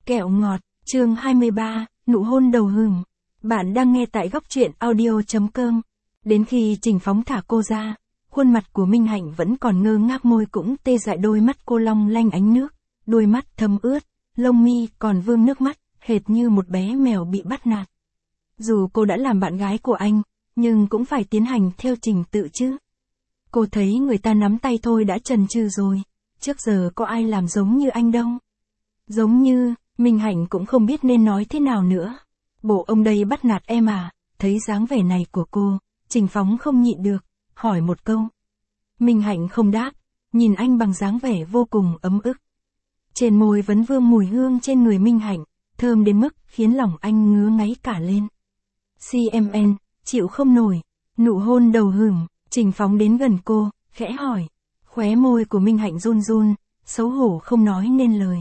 Kẹo ngọt, chương 23, nụ hôn đầu hửng. Bạn đang nghe tại góc truyện audio.com. Đến khi Trình Phóng thả cô ra, khuôn mặt của Minh Hạnh vẫn còn ngơ ngác, môi cũng tê dại, đôi mắt cô long lanh ánh nước, đôi mắt thâm ướt, lông mi còn vương nước mắt, hệt như một bé mèo bị bắt nạt. Dù cô đã làm bạn gái của anh, nhưng cũng phải tiến hành theo trình tự chứ. Cô thấy người ta nắm tay thôi đã chần chừ rồi, trước giờ có ai làm giống như anh đâu. Giống như, Minh Hạnh cũng không biết nên nói thế nào nữa. Bộ ông đây bắt nạt em à? Thấy dáng vẻ này của cô, Trình Phóng không nhịn được, hỏi một câu. Minh Hạnh không đáp, nhìn anh bằng dáng vẻ vô cùng ấm ức. Trên môi vẫn vương mùi hương trên người Minh Hạnh, thơm đến mức khiến lòng anh ngứa ngáy cả lên. CMN, chịu không nổi, nụ hôn đầu hửng. Trình Phóng đến gần cô, khẽ hỏi. Khóe môi của Minh Hạnh run run, xấu hổ không nói nên lời.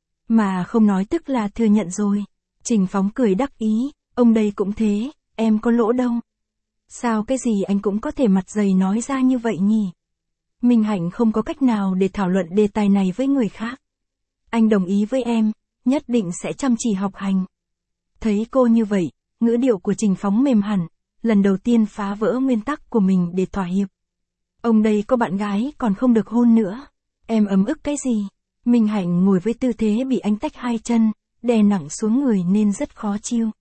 Mà không nói tức là thừa nhận rồi. Trình Phóng cười đắc ý, ông đây cũng thế, em có lỗ đâu. Sao cái gì anh cũng có thể mặt dày nói ra như vậy nhỉ? Minh Hạnh không có cách nào để thảo luận đề tài này với người khác. Anh đồng ý với em, nhất định sẽ chăm chỉ học hành. Thấy cô như vậy, ngữ điệu của Trình Phóng mềm hẳn, lần đầu tiên phá vỡ nguyên tắc của mình để thỏa hiệp. Ông đây có bạn gái còn không được hôn nữa. Em ấm ức cái gì? Minh Hạnh ngồi với tư thế bị anh tách hai chân, đè nặng xuống người nên rất khó chịu.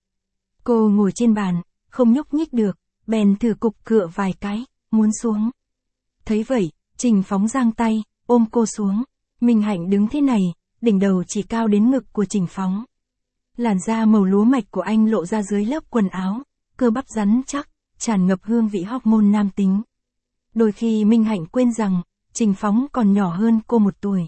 Cô ngồi trên bàn, không nhúc nhích được, bèn thử cục cựa vài cái, muốn xuống. Thấy vậy, Trình Phóng giang tay, ôm cô xuống. Minh Hạnh đứng thế này, đỉnh đầu chỉ cao đến ngực của Trình Phóng. Làn da màu lúa mạch của anh lộ ra dưới lớp quần áo, cơ bắp rắn chắc, tràn ngập hương vị hormone nam tính. Đôi khi Minh Hạnh quên rằng, Trình Phóng còn nhỏ hơn cô 1 tuổi.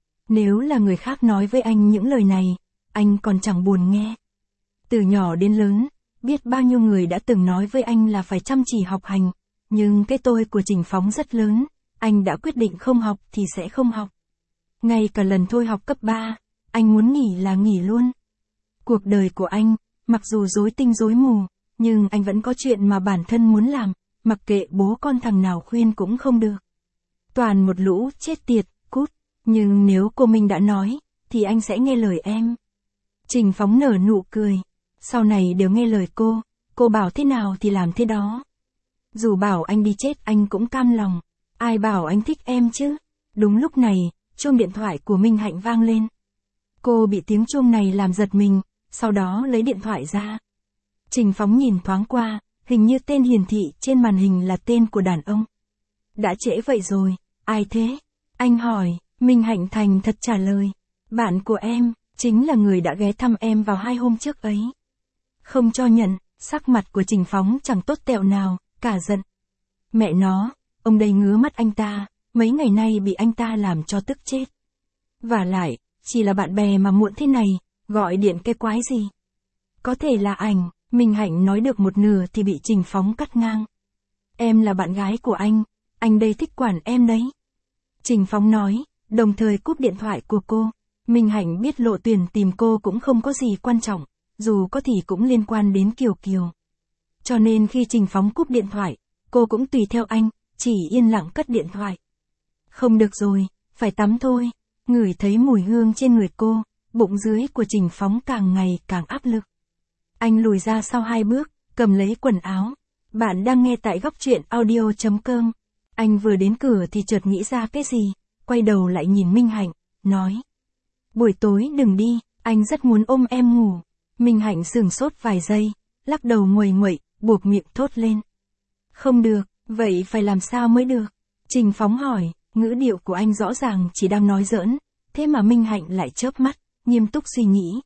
Nếu là người khác nói với anh những lời này, anh còn chẳng buồn nghe. Từ nhỏ đến lớn, biết bao nhiêu người đã từng nói với anh là phải chăm chỉ học hành, nhưng cái tôi của Trình Phóng rất lớn, anh đã quyết định không học thì sẽ không học. Ngay cả lần thôi học cấp 3, anh muốn nghỉ là nghỉ luôn. Cuộc đời của anh, mặc dù rối tinh rối mù, nhưng anh vẫn có chuyện mà bản thân muốn làm, mặc kệ bố con thằng nào khuyên cũng không được. Toàn một lũ chết tiệt, cút, nhưng nếu cô Minh đã nói, thì anh sẽ nghe lời em. Trình Phóng nở nụ cười, sau này đều nghe lời cô bảo thế nào thì làm thế đó. Dù bảo anh đi chết anh cũng cam lòng, ai bảo anh thích em chứ. Đúng lúc này, chuông điện thoại của Minh Hạnh vang lên. Cô bị tiếng chuông này làm giật mình, sau đó lấy điện thoại ra. Trình Phóng nhìn thoáng qua, hình như tên hiển thị trên màn hình là tên của đàn ông. Đã trễ vậy rồi, ai thế? Anh hỏi. Minh Hạnh thành thật trả lời. Bạn của em, chính là người đã ghé thăm em vào 2 hôm trước ấy. Không cho nhận, sắc mặt của Trình Phóng chẳng tốt tẹo nào, cả giận. Mẹ nó, ông đây ngứa mắt anh ta, mấy ngày nay bị anh ta làm cho tức chết. Vả lại, chỉ là bạn bè mà muộn thế này, gọi điện cái quái gì? Có thể là ảnh. Minh Hạnh nói được một nửa thì bị Trình Phóng cắt ngang. Em là bạn gái của anh đây thích quản em đấy. Trình Phóng nói, đồng thời cúp điện thoại của cô. Minh Hạnh biết lộ tuyển tìm cô cũng không có gì quan trọng, dù có thì cũng liên quan đến Kiều Kiều. Cho nên khi Trình Phóng cúp điện thoại, cô cũng tùy theo anh, chỉ yên lặng cất điện thoại. Không được rồi, phải tắm thôi. Ngửi thấy mùi hương trên người cô, bụng dưới của Trình Phóng càng ngày càng áp lực. Anh lùi ra sau 2 bước, cầm lấy quần áo. Bạn đang nghe tại góc truyện audio.com. Anh vừa đến cửa thì chợt nghĩ ra cái gì, quay đầu lại nhìn Minh Hạnh, nói. Buổi tối đừng đi, anh rất muốn ôm em ngủ. Minh Hạnh sửng sốt vài giây, lắc đầu nguầy nguậy, buộc miệng thốt lên. Không được, vậy phải làm sao mới được? Trình Phóng hỏi, ngữ điệu của anh rõ ràng chỉ đang nói giỡn, thế mà Minh Hạnh lại chớp mắt, nghiêm túc suy nghĩ.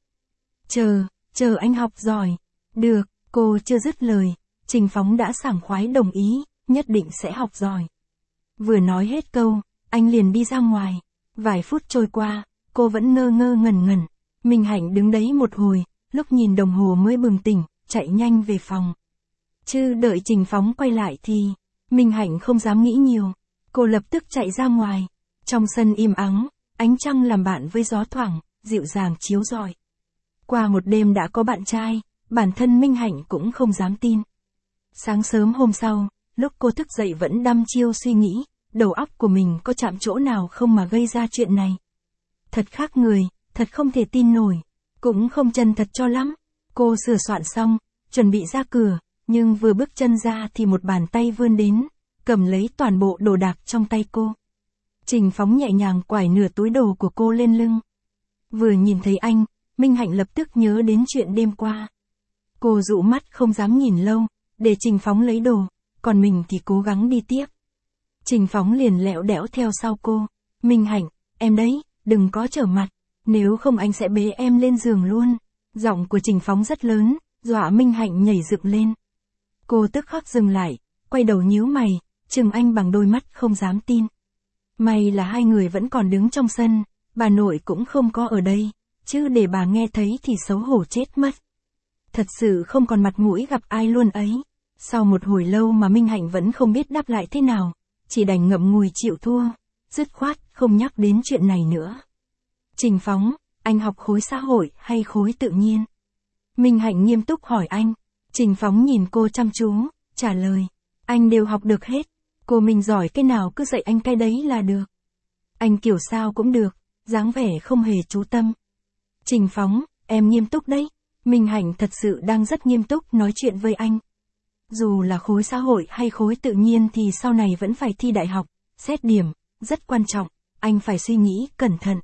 Chờ anh học giỏi. Được, cô chưa dứt lời, Trình Phóng đã sảng khoái đồng ý, nhất định sẽ học giỏi. Vừa nói hết câu, anh liền đi ra ngoài. Vài phút trôi qua, cô vẫn ngơ ngơ ngẩn ngẩn. Minh Hạnh đứng đấy một hồi, lúc nhìn đồng hồ mới bừng tỉnh, chạy nhanh về phòng. Chứ đợi Trình Phóng quay lại thì, Minh Hạnh không dám nghĩ nhiều. Cô lập tức chạy ra ngoài. Trong sân im ắng, ánh trăng làm bạn với gió thoảng, dịu dàng chiếu rọi. Qua một đêm đã có bạn trai, bản thân Minh Hạnh cũng không dám tin. Sáng sớm hôm sau, lúc cô thức dậy vẫn đăm chiêu suy nghĩ, đầu óc của mình có chạm chỗ nào không mà gây ra chuyện này. Thật khác người, thật không thể tin nổi. cũng không chân thật cho lắm. Cô sửa soạn xong, chuẩn bị ra cửa, nhưng vừa bước chân ra thì một bàn tay vươn đến, cầm lấy toàn bộ đồ đạc trong tay cô. Trình Phóng nhẹ nhàng quải nửa túi đồ của cô lên lưng. Vừa nhìn thấy anh, Minh Hạnh lập tức nhớ đến chuyện đêm qua. Cô dụ mắt không dám nhìn lâu, để Trình Phóng lấy đồ, còn mình thì cố gắng đi tiếp. Trình Phóng liền lẹo đẽo theo sau cô. Minh Hạnh, em đấy, đừng có trở mặt, nếu không anh sẽ bế em lên giường luôn. Giọng của Trình Phóng rất lớn, dọa Minh Hạnh nhảy dựng lên. Cô tức khắc dừng lại, quay đầu nhíu mày, chừng anh bằng đôi mắt không dám tin. May là hai người vẫn còn đứng trong sân, bà nội cũng không có ở đây, chứ để bà nghe thấy thì xấu hổ chết mất. Thật sự không còn mặt mũi gặp ai luôn ấy. Sau một hồi lâu mà Minh Hạnh vẫn không biết đáp lại thế nào, chỉ đành ngậm ngùi chịu thua, dứt khoát không nhắc đến chuyện này nữa. Trình Phóng, anh học khối xã hội hay khối tự nhiên? Minh Hạnh nghiêm túc hỏi anh. Trình Phóng nhìn cô chăm chú, trả lời. Anh đều học được hết. Cô mình giỏi cái nào cứ dạy anh cái đấy là được. Anh kiểu sao cũng được, dáng vẻ không hề chú tâm. Trình Phóng, em nghiêm túc đấy. Minh Hạnh thật sự đang rất nghiêm túc nói chuyện với anh. Dù là khối xã hội hay khối tự nhiên thì sau này vẫn phải thi đại học, xét điểm, rất quan trọng, anh phải suy nghĩ cẩn thận.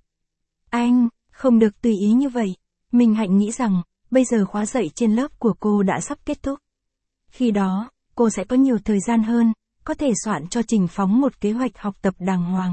Anh, không được tùy ý như vậy. Minh Hạnh nghĩ rằng, bây giờ khóa dạy trên lớp của cô đã sắp kết thúc. Khi đó, cô sẽ có nhiều thời gian hơn, có thể soạn cho Trình Phóng một kế hoạch học tập đàng hoàng.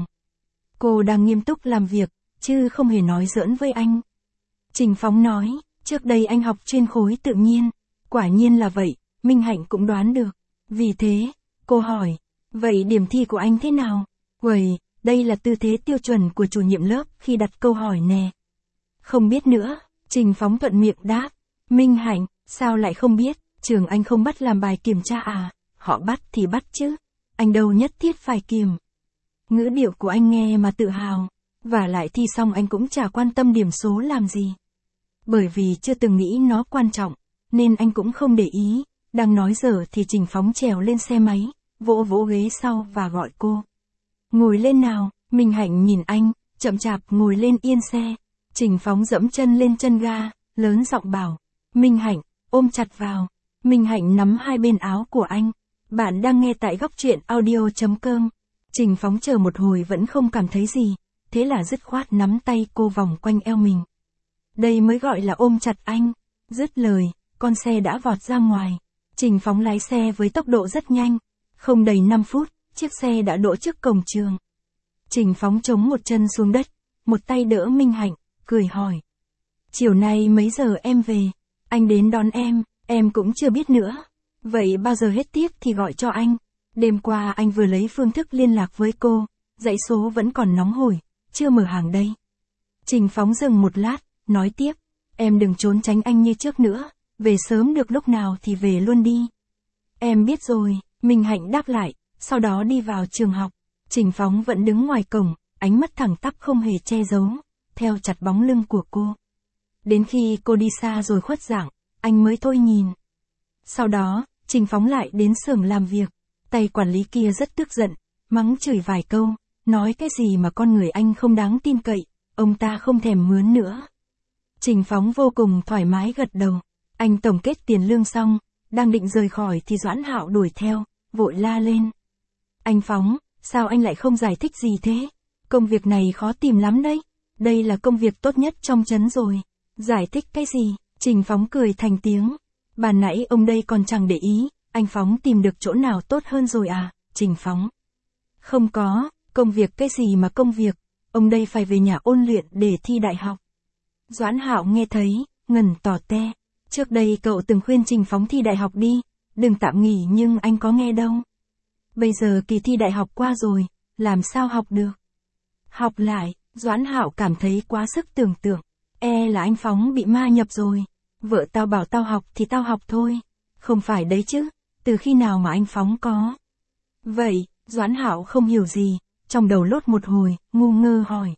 Cô đang nghiêm túc làm việc, chứ không hề nói giỡn với anh. Trình Phóng nói, trước đây anh học chuyên khối tự nhiên. Quả nhiên là vậy, Minh Hạnh cũng đoán được. Vì thế, cô hỏi, vậy điểm thi của anh thế nào? Uầy, đây là tư thế tiêu chuẩn của chủ nhiệm lớp khi đặt câu hỏi nè. Không biết nữa, Trình Phóng thuận miệng đáp. Minh Hạnh, sao lại không biết, trường anh không bắt làm bài kiểm tra à? Họ bắt thì bắt chứ, anh đâu nhất thiết phải kiểm. Ngữ điệu của anh nghe mà tự hào, và lại thi xong anh cũng chả quan tâm điểm số làm gì. Bởi vì chưa từng nghĩ nó quan trọng, nên anh cũng không để ý. Đang nói dở thì Trình Phóng trèo lên xe máy, vỗ vỗ ghế sau và gọi cô. Ngồi lên nào. Minh Hạnh nhìn anh, chậm chạp ngồi lên yên xe. Trình Phóng dẫm chân lên chân ga, lớn giọng bảo. Minh Hạnh, ôm chặt vào. Minh Hạnh nắm hai bên áo của anh. Bạn đang nghe tại góc truyện audio.com. Trình Phóng chờ một hồi vẫn không cảm thấy gì, thế là dứt khoát nắm tay cô vòng quanh eo mình. Đây mới gọi là ôm chặt anh. Dứt lời, con xe đã vọt ra ngoài. Trình Phóng lái xe với tốc độ rất nhanh. Không đầy 5 phút, chiếc xe đã đỗ trước cổng trường. Trình Phóng chống một chân xuống đất, một tay đỡ Minh Hạnh, cười hỏi. Chiều nay mấy giờ em về? Anh đến đón em cũng chưa biết nữa. Vậy bao giờ hết tiếp thì gọi cho anh. Đêm qua anh vừa lấy phương thức liên lạc với cô, dãy số vẫn còn nóng hổi, chưa mở hàng đây. Trình Phóng dừng một lát, nói tiếp. Em đừng trốn tránh anh như trước nữa, về sớm được lúc nào thì về luôn đi. Em biết rồi, Minh Hạnh đáp lại, sau đó đi vào trường học. Trình Phóng vẫn đứng ngoài cổng, ánh mắt thẳng tắp không hề che giấu, theo chặt bóng lưng của cô. Đến khi cô đi xa rồi khuất dạng, anh mới thôi nhìn. Sau đó, Trình Phóng lại đến xưởng làm việc. Tay quản lý kia rất tức giận, mắng chửi vài câu, nói cái gì mà con người anh không đáng tin cậy, ông ta không thèm mướn nữa. Trình Phóng vô cùng thoải mái gật đầu. Anh tổng kết tiền lương xong, đang định rời khỏi thì Doãn Hạo đuổi theo, vội la lên. Anh Phóng, sao anh lại không giải thích gì thế? Công việc này khó tìm lắm đấy. Đây là công việc tốt nhất trong trấn rồi. Giải thích cái gì? Trình Phóng cười thành tiếng. Bà nãy ông đây còn chẳng để ý, anh Phóng tìm được chỗ nào tốt hơn rồi à? Trình Phóng. Không có, công việc cái gì mà công việc, ông đây phải về nhà ôn luyện để thi đại học. Doãn Hạo nghe thấy, ngần tỏ te. Trước đây cậu từng khuyên Trình Phóng thi đại học đi, đừng tạm nghỉ nhưng anh có nghe đâu. Bây giờ kỳ thi đại học qua rồi, làm sao học được? Học lại, Doãn Hạo cảm thấy quá sức tưởng tượng. Là anh Phóng bị ma nhập rồi. Vợ tao bảo tao học thì tao học thôi. Không phải đấy chứ, từ khi nào mà anh Phóng có? Vậy, Doãn Hạo không hiểu gì, trong đầu lốt một hồi, ngu ngơ hỏi.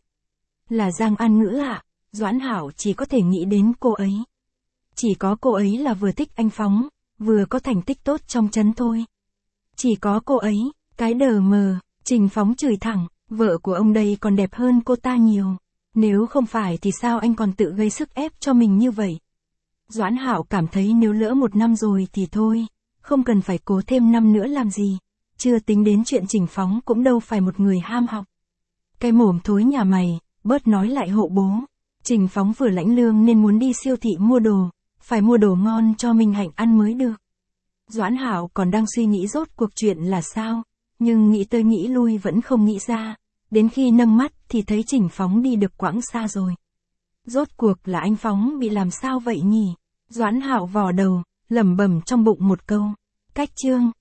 Là Giang An Ngữ ạ? Doãn Hạo chỉ có thể nghĩ đến cô ấy. Chỉ có cô ấy là vừa thích anh Phóng, vừa có thành tích tốt trong trấn thôi. Chỉ có cô ấy, cái đờ mờ. Trình Phóng chửi thẳng, vợ của ông đây còn đẹp hơn cô ta nhiều. Nếu không phải thì sao anh còn tự gây sức ép cho mình như vậy? Doãn Hạo cảm thấy nếu lỡ 1 năm rồi thì thôi, không cần phải cố thêm năm nữa làm gì, chưa tính đến chuyện Trình Phóng cũng đâu phải một người ham học. Cái mồm thối nhà mày, bớt nói lại hộ bố. Trình Phóng vừa lãnh lương nên muốn đi siêu thị mua đồ, phải mua đồ ngon cho Minh Hạnh ăn mới được. Doãn Hạo còn đang suy nghĩ rốt cuộc chuyện là sao, nhưng nghĩ tới nghĩ lui vẫn không nghĩ ra, đến khi nâng mắt thì thấy Trình Phóng đi được quãng xa rồi. Rốt cuộc là anh Phóng bị làm sao vậy nhỉ? Doãn Hạo vò đầu, lẩm bẩm trong bụng một câu. Cách chương